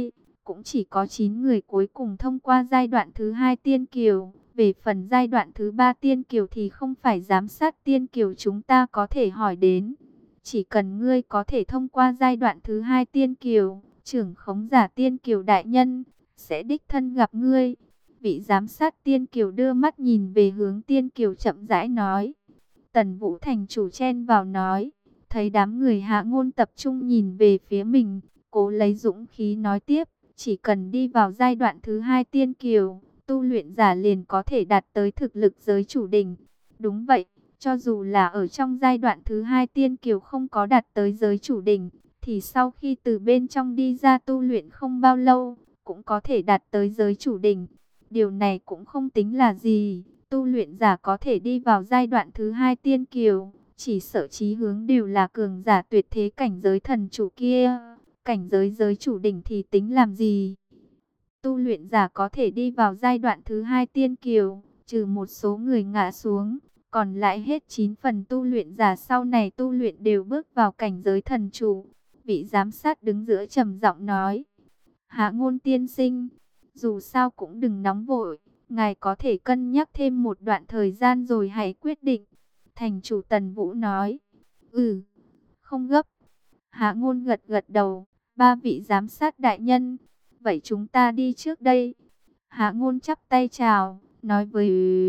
cũng chỉ có 9 người cuối cùng thông qua giai đoạn thứ 2 tiên kiều. Về phần giai đoạn thứ 3 tiên kiều thì không phải giám sát tiên kiều chúng ta có thể hỏi đến. Chỉ cần ngươi có thể thông qua giai đoạn thứ 2 tiên kiều, trưởng khống giả tiên kiều đại nhân sẽ đích thân gặp ngươi. Vị giám sát tiên kiều đưa mắt nhìn về hướng tiên kiều chậm rãi nói. Tần Vũ thành chủ chen vào nói. Thấy đám người Hạ Ngôn tập trung nhìn về phía mình, cố lấy dũng khí nói tiếp. Chỉ cần đi vào giai đoạn thứ 2 tiên kiều, tu luyện giả liền có thể đạt tới thực lực giới chủ đỉnh. Đúng vậy, cho dù là ở trong giai đoạn thứ 2 tiên kiều không có đạt tới giới chủ đỉnh, thì sau khi từ bên trong đi ra tu luyện không bao lâu, cũng có thể đạt tới giới chủ đỉnh. Điều này cũng không tính là gì, tu luyện giả có thể đi vào giai đoạn thứ 2 tiên kiều, chỉ sợ chí hướng đều là cường giả tuyệt thế cảnh giới thần chủ kia, cảnh giới giới chủ đỉnh thì tính làm gì. Tu luyện giả có thể đi vào giai đoạn thứ 2 tiên kiều, trừ một số người ngã xuống, còn lại hết 9 phần tu luyện giả sau này tu luyện đều bước vào cảnh giới thần chủ. Vị giám sát đứng giữa trầm giọng nói, Hạ Ngôn tiên sinh, dù sao cũng đừng nóng vội, ngài có thể cân nhắc thêm một đoạn thời gian rồi hãy quyết định. Thành chủ Tần Vũ nói, không gấp. Hạ Ngôn gật gật đầu, ba vị giám sát đại nhân, vậy chúng ta đi trước đây. Hạ Ngôn chắp tay chào, nói với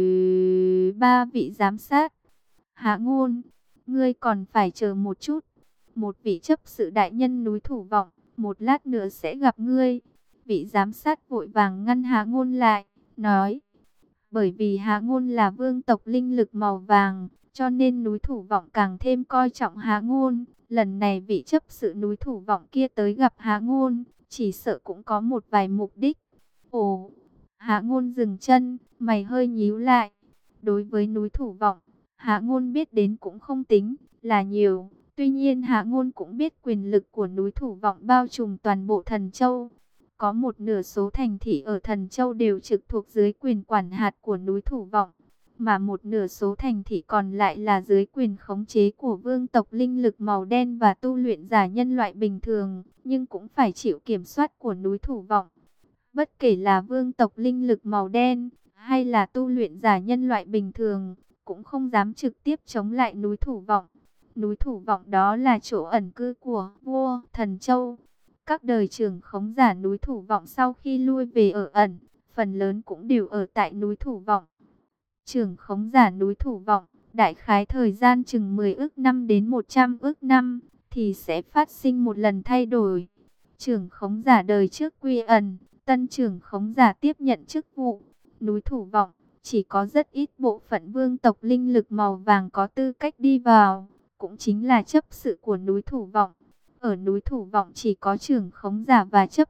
ba vị giám sát. Hạ Ngôn, ngươi còn phải chờ một chút. Một vị chấp sự đại nhân núi Thủ Vọng, một lát nữa sẽ gặp ngươi. Vị giám sát vội vàng ngăn Hạ Ngôn lại, nói. Bởi vì Hạ Ngôn là vương tộc linh lực màu vàng, cho nên núi Thủ Vọng càng thêm coi trọng Hạ Ngôn. Lần này vị chấp sự núi Thủ Vọng kia tới gặp Hạ Ngôn, chỉ sợ cũng có một vài mục đích. Ồ, Hạ Ngôn dừng chân, mày hơi nhíu lại. Đối với núi Thủ Vọng, Hạ Ngôn biết đến cũng không tính là nhiều. Tuy nhiên Hạ Ngôn cũng biết quyền lực của núi Thủ Vọng bao trùm toàn bộ Thần Châu. Có một nửa số thành thị ở Thần Châu đều trực thuộc dưới quyền quản hạt của núi Thủ Vọng, mà một nửa số thành thị còn lại là dưới quyền khống chế của vương tộc linh lực màu đen và tu luyện giả nhân loại bình thường, nhưng cũng phải chịu kiểm soát của núi Thủ Vọng. Bất kể là vương tộc linh lực màu đen hay là tu luyện giả nhân loại bình thường, cũng không dám trực tiếp chống lại núi Thủ Vọng. Núi Thủ Vọng đó là chỗ ẩn cư của vua Thần Châu. Các đời trưởng khống giả núi Thủ Vọng sau khi lui về ở ẩn, phần lớn cũng đều ở tại núi Thủ Vọng. Trưởng khống giả núi Thủ Vọng, đại khái thời gian chừng 10 ức năm đến 100 ức năm, thì sẽ phát sinh một lần thay đổi. Trưởng khống giả đời trước quy ẩn, tân trưởng khống giả tiếp nhận chức vụ. Núi Thủ Vọng, chỉ có rất ít bộ phận vương tộc linh lực màu vàng có tư cách đi vào, cũng chính là chấp sự của núi Thủ Vọng. Ở núi Thủ Vọng chỉ có trưởng khống giả và chấp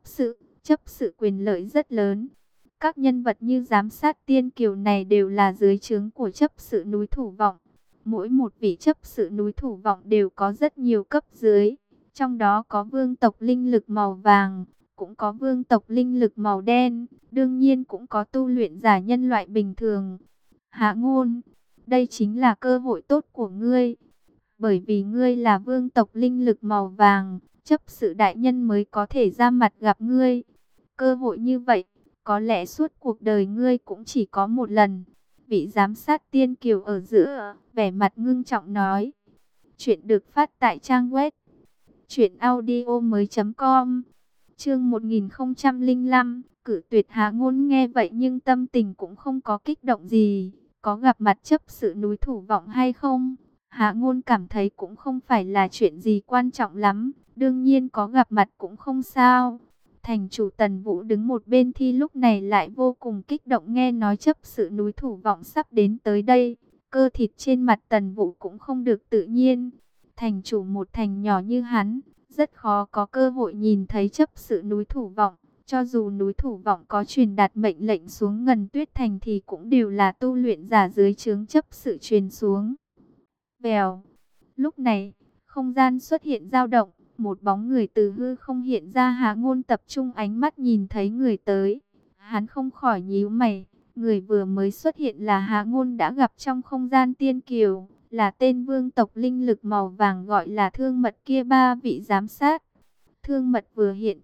sự quyền lợi rất lớn. Các nhân vật như giám sát tiên kiều này đều là dưới trướng của chấp sự núi Thủ Vọng. Mỗi một vị chấp sự núi Thủ Vọng đều có rất nhiều cấp dưới. Trong đó có vương tộc linh lực màu vàng, cũng có vương tộc linh lực màu đen, đương nhiên cũng có tu luyện giả nhân loại bình thường. Hạ Ngôn, đây chính là cơ hội tốt của ngươi. Bởi vì ngươi là vương tộc linh lực màu vàng, chấp sự đại nhân mới có thể ra mặt gặp ngươi. Cơ hội như vậy, có lẽ suốt cuộc đời ngươi cũng chỉ có một lần. Vị giám sát tiên kiều ở giữa, vẻ mặt ngưng trọng nói. Chuyện được phát tại trang web truyệnaudiomoi.com. Chương 1005, cử tuyệt. Hạ Ngôn nghe vậy nhưng tâm tình cũng không có kích động gì. Có gặp mặt chấp sự núi Thủ Vọng hay không? Hạ Ngôn cảm thấy cũng không phải là chuyện gì quan trọng lắm. Đương nhiên có gặp mặt cũng không sao. Thành chủ Tần Vũ đứng một bên thì lúc này lại vô cùng kích động nghe nói chấp sự núi Thủ Vọng sắp đến tới đây. Cơ thịt trên mặt Tần Vũ cũng không được tự nhiên. Thành chủ một thành nhỏ như hắn, rất khó có cơ hội nhìn thấy chấp sự núi Thủ Vọng. Cho dù núi Thủ Vọng có truyền đạt mệnh lệnh xuống Ngân Tuyết Thành thì cũng đều là tu luyện giả dưới trướng chấp sự truyền xuống. Vèo. Lúc này, không gian xuất hiện dao động, một bóng người từ hư không hiện ra. Hạ Ngôn tập trung ánh mắt nhìn thấy người tới, hắn không khỏi nhíu mày. Người vừa mới xuất hiện là Hạ Ngôn đã gặp trong không gian tiên kiều, là tên vương tộc linh lực màu vàng gọi là Thương Mật kia. Ba vị giám sát. Thương Mật vừa hiện thân,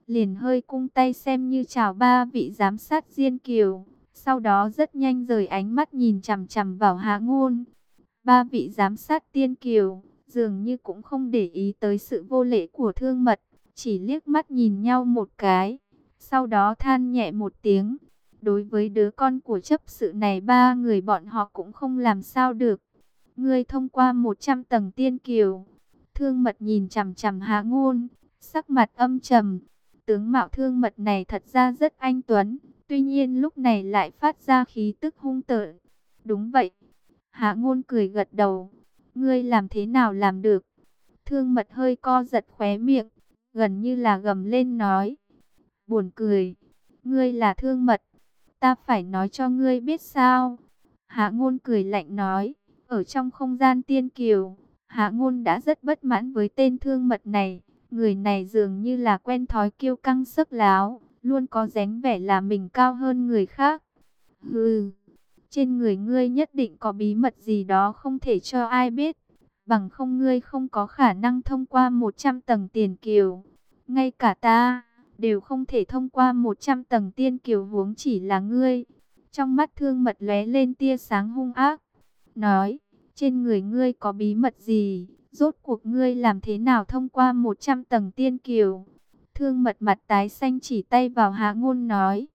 liền hơi cung tay xem như chào ba vị giám sát Diên Kiều. Sau đó rất nhanh rời ánh mắt nhìn chằm chằm vào Hạ Ngôn. Ba vị giám sát Tiên Kiều dường như cũng không để ý tới sự vô lễ của Thương Mật, chỉ liếc mắt nhìn nhau một cái, sau đó than nhẹ một tiếng. Đối với đứa con của chấp sự này, ba người bọn họ cũng không làm sao được. Ngươi thông qua 100 tầng Tiên Kiều. Thương Mật nhìn chằm chằm Hạ Ngôn, sắc mặt âm trầm. Tướng mạo Thương Mật này thật ra rất anh tuấn, tuy nhiên lúc này lại phát ra khí tức hung tợn. Đúng vậy. Hạ Ngôn cười gật đầu. Ngươi làm thế nào làm được? Thương Mật hơi co giật khóe miệng, gần như là gầm lên nói. Buồn cười. Ngươi là Thương Mật. Ta phải nói cho ngươi biết sao? Hạ Ngôn cười lạnh nói. Ở trong không gian Tiên Kiều, Hạ Ngôn đã rất bất mãn với tên Thương Mật này. Người này dường như là quen thói kiêu căng sức láo, luôn có dáng vẻ là mình cao hơn người khác. Hừ, trên người ngươi nhất định có bí mật gì đó không thể cho ai biết. Bằng không ngươi không có khả năng thông qua 100 tầng Tiền Kiều. Ngay cả ta đều không thể thông qua 100 tầng Tiên Kiều, huống chỉ là ngươi. Trong mắt Thương Mật lóe lên tia sáng hung ác, nói, trên người ngươi có bí mật gì? Rốt cuộc ngươi làm thế nào thông qua 100 tầng Tiên Kiều? Thương Mật mặt tái xanh chỉ tay vào Hạ Ngôn nói.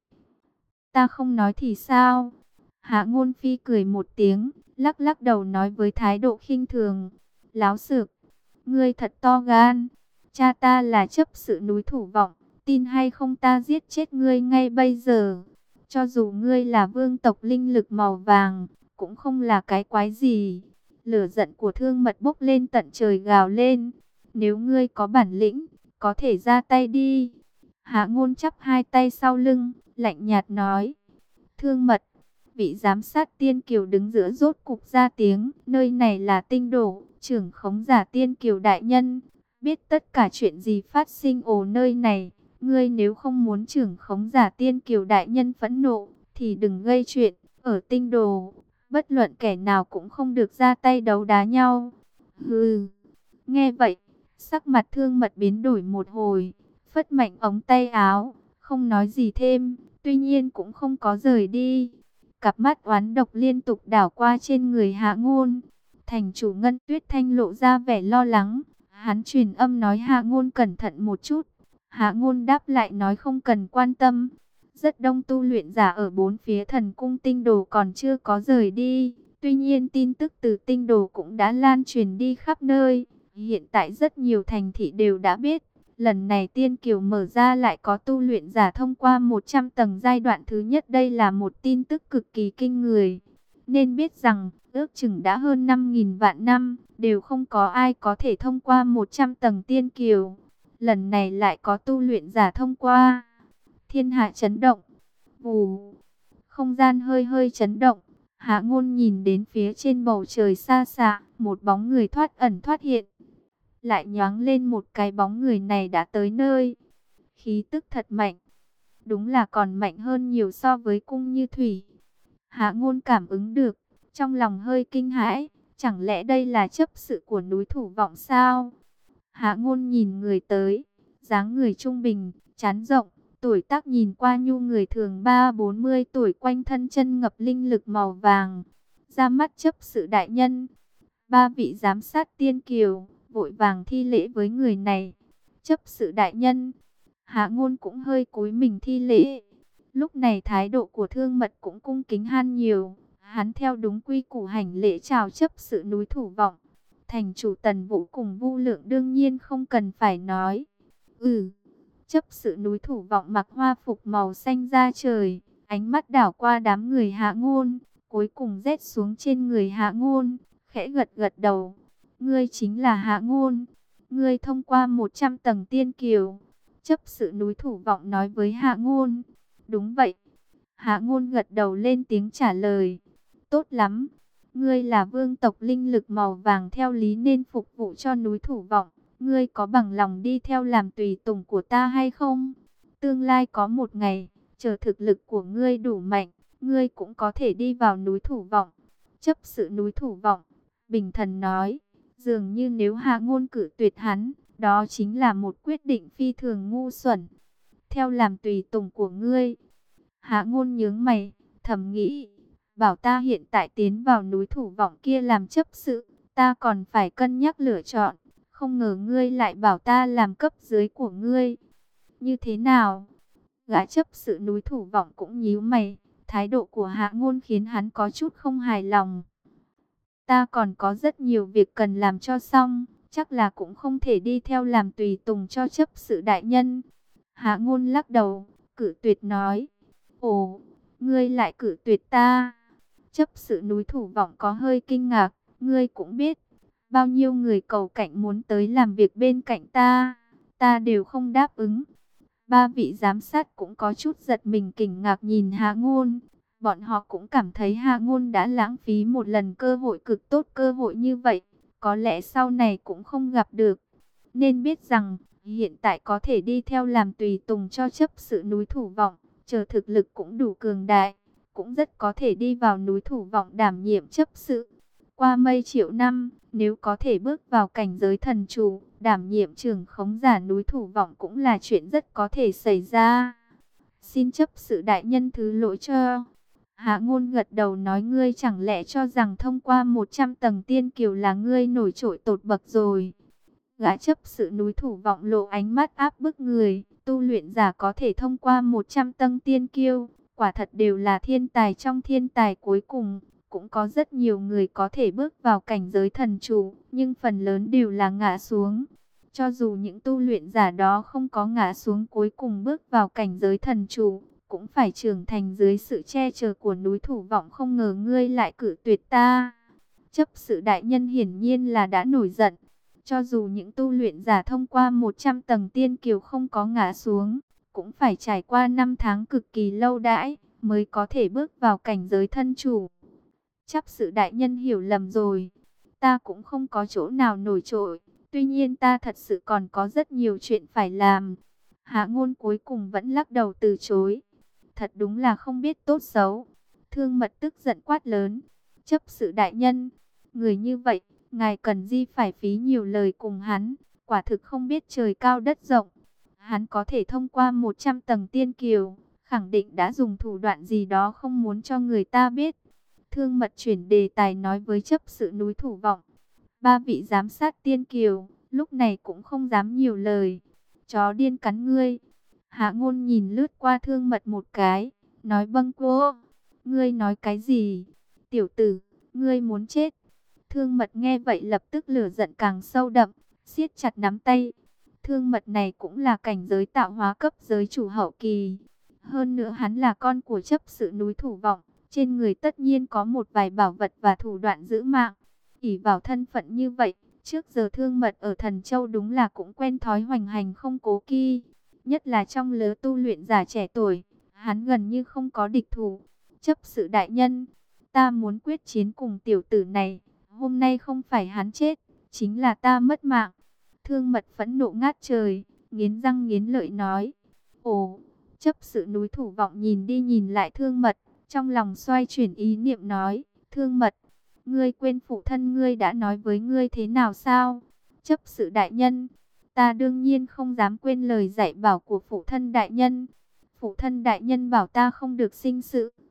Ta không nói thì sao? Hạ Ngôn Phi cười một tiếng, lắc lắc đầu nói với thái độ khinh thường. Láo xược, ngươi thật to gan. Cha ta là chấp sự núi Thủ Vọng, tin hay không ta giết chết ngươi ngay bây giờ. Cho dù ngươi là vương tộc linh lực màu vàng, cũng không là cái quái gì. Lửa giận của Thương Mật bốc lên tận trời gào lên. Nếu ngươi có bản lĩnh, có thể ra tay đi. Hạ Ngôn chắp hai tay sau lưng, lạnh nhạt nói. Thương Mật, vị giám sát Tiên Kiều đứng giữa rốt cục ra tiếng. Nơi này là Tinh Đổ, trưởng khống giả Tiên Kiều đại nhân. Biết tất cả chuyện gì phát sinh ở nơi này. Ngươi nếu không muốn trưởng khống giả Tiên Kiều đại nhân phẫn nộ, thì đừng gây chuyện. Ở Tinh Đồ, bất luận kẻ nào cũng không được ra tay đấu đá nhau. Hừ. Nghe vậy, sắc mặt Thương Mật biến đổi một hồi, phất mạnh ống tay áo, không nói gì thêm, tuy nhiên cũng không có rời đi. Cặp mắt oán độc liên tục đảo qua trên người Hạ Ngôn. Thành chủ Ngân Tuyết Thanh lộ ra vẻ lo lắng, hắn truyền âm nói Hạ Ngôn cẩn thận một chút. Hạ Ngôn đáp lại nói không cần quan tâm. Rất đông tu luyện giả ở bốn phía thần cung Tinh Đồ còn chưa có rời đi. Tuy nhiên tin tức từ Tinh Đồ cũng đã lan truyền đi khắp nơi. Hiện tại rất nhiều thành thị đều đã biết. Lần này Tiên Kiều mở ra lại có tu luyện giả thông qua 100 tầng giai đoạn thứ nhất. Đây là một tin tức cực kỳ kinh người. Nên biết rằng, ước chừng đã hơn 5.000 vạn năm, đều không có ai có thể thông qua 100 tầng Tiên Kiều. Lần này lại có tu luyện giả thông qua. Thiên hạ chấn động. Vù. Không gian hơi hơi chấn động. Hạ Ngôn nhìn đến phía trên bầu trời xa xạ, một bóng người thoát ẩn thoát hiện. Lại nhoáng lên một cái, bóng người này đã tới nơi. Khí tức thật mạnh. Đúng là còn mạnh hơn nhiều so với cung như thủy. Hạ Ngôn cảm ứng được, trong lòng hơi kinh hãi. Chẳng lẽ đây là chấp sự của núi Thủ Vọng sao? Hạ Ngôn nhìn người tới, dáng người trung bình, trán rộng, tuổi tác nhìn qua nhu người thường 30-40 tuổi, quanh thân chân ngập linh lực màu vàng. Ra mắt chấp sự đại nhân. Ba vị giám sát Tiên Kiều vội vàng thi lễ với người này. Chấp sự đại nhân. Hạ Ngôn cũng hơi cúi mình thi lễ. Lúc này thái độ của Thương Mật cũng cung kính hơn nhiều. Hắn theo đúng quy củ hành lễ chào chấp sự núi Thủ Vọng. Thành chủ Tần Vũ cùng Vu Lượng đương nhiên không cần phải nói. Chấp sự núi Thủ Vọng mặc hoa phục màu xanh da trời, ánh mắt đảo qua đám người Hạ Ngôn, cuối cùng rét xuống trên người Hạ Ngôn, khẽ gật gật đầu. Ngươi chính là Hạ Ngôn, ngươi thông qua 100 tầng Tiên Kiều. Chấp sự núi Thủ Vọng nói với Hạ Ngôn. Đúng vậy. Hạ Ngôn gật đầu lên tiếng trả lời. Tốt lắm. Ngươi là vương tộc linh lực màu vàng, theo lý nên phục vụ cho núi Thủ Vọng. Ngươi có bằng lòng đi theo làm tùy tùng của ta hay không? Tương lai có một ngày, chờ thực lực của ngươi đủ mạnh, ngươi cũng có thể đi vào núi Thủ Vọng. Chấp sự núi Thủ Vọng, bình thần nói, dường như nếu Hạ Ngôn cự tuyệt hắn, đó chính là một quyết định phi thường ngu xuẩn. theo làm tùy tùng của ngươi. Hạ Ngôn nhướng mày, thầm nghĩ, bảo ta hiện tại tiến vào núi Thủ Vọng kia làm chấp sự, ta còn phải cân nhắc lựa chọn, không ngờ ngươi lại bảo ta làm cấp dưới của ngươi. Như thế nào? Gã chấp sự núi Thủ Vọng cũng nhíu mày, thái độ của Hạ Ngôn khiến hắn có chút không hài lòng. Ta còn có rất nhiều việc cần làm cho xong, chắc là cũng không thể đi theo làm tùy tùng cho chấp sự đại nhân. Hạ Ngôn lắc đầu, cự tuyệt nói, ồ, ngươi lại cự tuyệt ta. Chấp sự núi Thủ Vọng có hơi kinh ngạc, ngươi cũng biết, bao nhiêu người cầu cạnh muốn tới làm việc bên cạnh ta, ta đều không đáp ứng. Ba vị giám sát cũng có chút giật mình kinh ngạc nhìn Hạ Ngôn. Bọn họ cũng cảm thấy Hạ Ngôn đã lãng phí một lần cơ hội cực tốt, cơ hội như vậy, có lẽ sau này cũng không gặp được. Nên biết rằng, hiện tại có thể đi theo làm tùy tùng cho chấp sự núi Thủ Vọng, chờ thực lực cũng đủ cường đại, cũng rất có thể đi vào núi Thủ Vọng đảm nhiệm chấp sự. Qua mấy triệu năm, nếu có thể bước vào cảnh giới thần chủ, đảm nhiệm trưởng khống giả núi Thủ Vọng cũng là chuyện rất có thể xảy ra. Xin chấp sự đại nhân thứ lỗi cho. Hạ Ngôn gật đầu nói, ngươi chẳng lẽ cho rằng thông qua 100 tầng tiên kiều là ngươi nổi trội tột bậc rồi. Gã chấp sự núi Thủ Vọng lộ ánh mắt áp bức người, tu luyện giả có thể thông qua 100 tầng tiên kiêu, quả thật đều là thiên tài trong thiên tài cuối cùng. Cũng có rất nhiều người có thể bước vào cảnh giới thần chủ, nhưng phần lớn đều là ngã xuống. Cho dù những tu luyện giả đó không có ngã xuống cuối cùng bước vào cảnh giới thần chủ, cũng phải trưởng thành dưới sự che chở của núi Thủ Vọng. Không ngờ ngươi lại cự tuyệt ta. Chấp sự đại nhân hiển nhiên là đã nổi giận. Cho dù những tu luyện giả thông qua 100 tầng tiên kiều không có ngã xuống, cũng phải trải qua 5 tháng cực kỳ lâu đãi, mới có thể bước vào cảnh giới thân chủ. Chấp sự đại nhân hiểu lầm rồi, ta cũng không có chỗ nào nổi trội, tuy nhiên ta thật sự còn có rất nhiều chuyện phải làm. Hạ Ngôn cuối cùng vẫn lắc đầu từ chối. Thật đúng là không biết tốt xấu. Thương Mật tức giận quát lớn, chấp sự đại nhân, người như vậy, ngài cần gì phải phí nhiều lời cùng hắn, quả thực không biết trời cao đất rộng. Hắn có thể thông qua 100 tầng tiên kiều, khẳng định đã dùng thủ đoạn gì đó không muốn cho người ta biết. Thương Mật chuyển đề tài nói với chấp sự núi Thủ Vọng. Ba vị giám sát tiên kiều, lúc này cũng không dám nhiều lời. Chó điên cắn ngươi. Hạ Ngôn nhìn lướt qua Thương Mật một cái, nói bâng quơ. Ngươi nói cái gì? Tiểu tử, ngươi muốn chết. Thương Mật nghe vậy lập tức lửa giận càng sâu đậm, siết chặt nắm tay. Thương Mật này cũng là cảnh giới tạo hóa cấp giới chủ hậu kỳ. Hơn nữa hắn là con của chấp sự núi Thủ Vọng. Trên người tất nhiên có một vài bảo vật và thủ đoạn giữ mạng. Ỷ vào thân phận như vậy, trước giờ Thương Mật ở Thần Châu đúng là cũng quen thói hoành hành không cố kỵ. Nhất là trong lứa tu luyện giả trẻ tuổi, hắn gần như không có địch thủ. Chấp sự đại nhân, ta muốn quyết chiến cùng tiểu tử này. Hôm nay không phải hắn chết, chính là ta mất mạng. Thương Mật phẫn nộ ngát trời, nghiến răng nghiến lợi nói. Ồ, chấp sự núi Thủ Vọng nhìn đi nhìn lại Thương Mật, trong lòng xoay chuyển ý niệm nói, Thương Mật, ngươi quên phụ thân ngươi đã nói với ngươi thế nào sao? Chấp sự đại nhân, ta đương nhiên không dám quên lời dạy bảo của phụ thân đại nhân. Phụ thân đại nhân bảo ta không được sinh sự,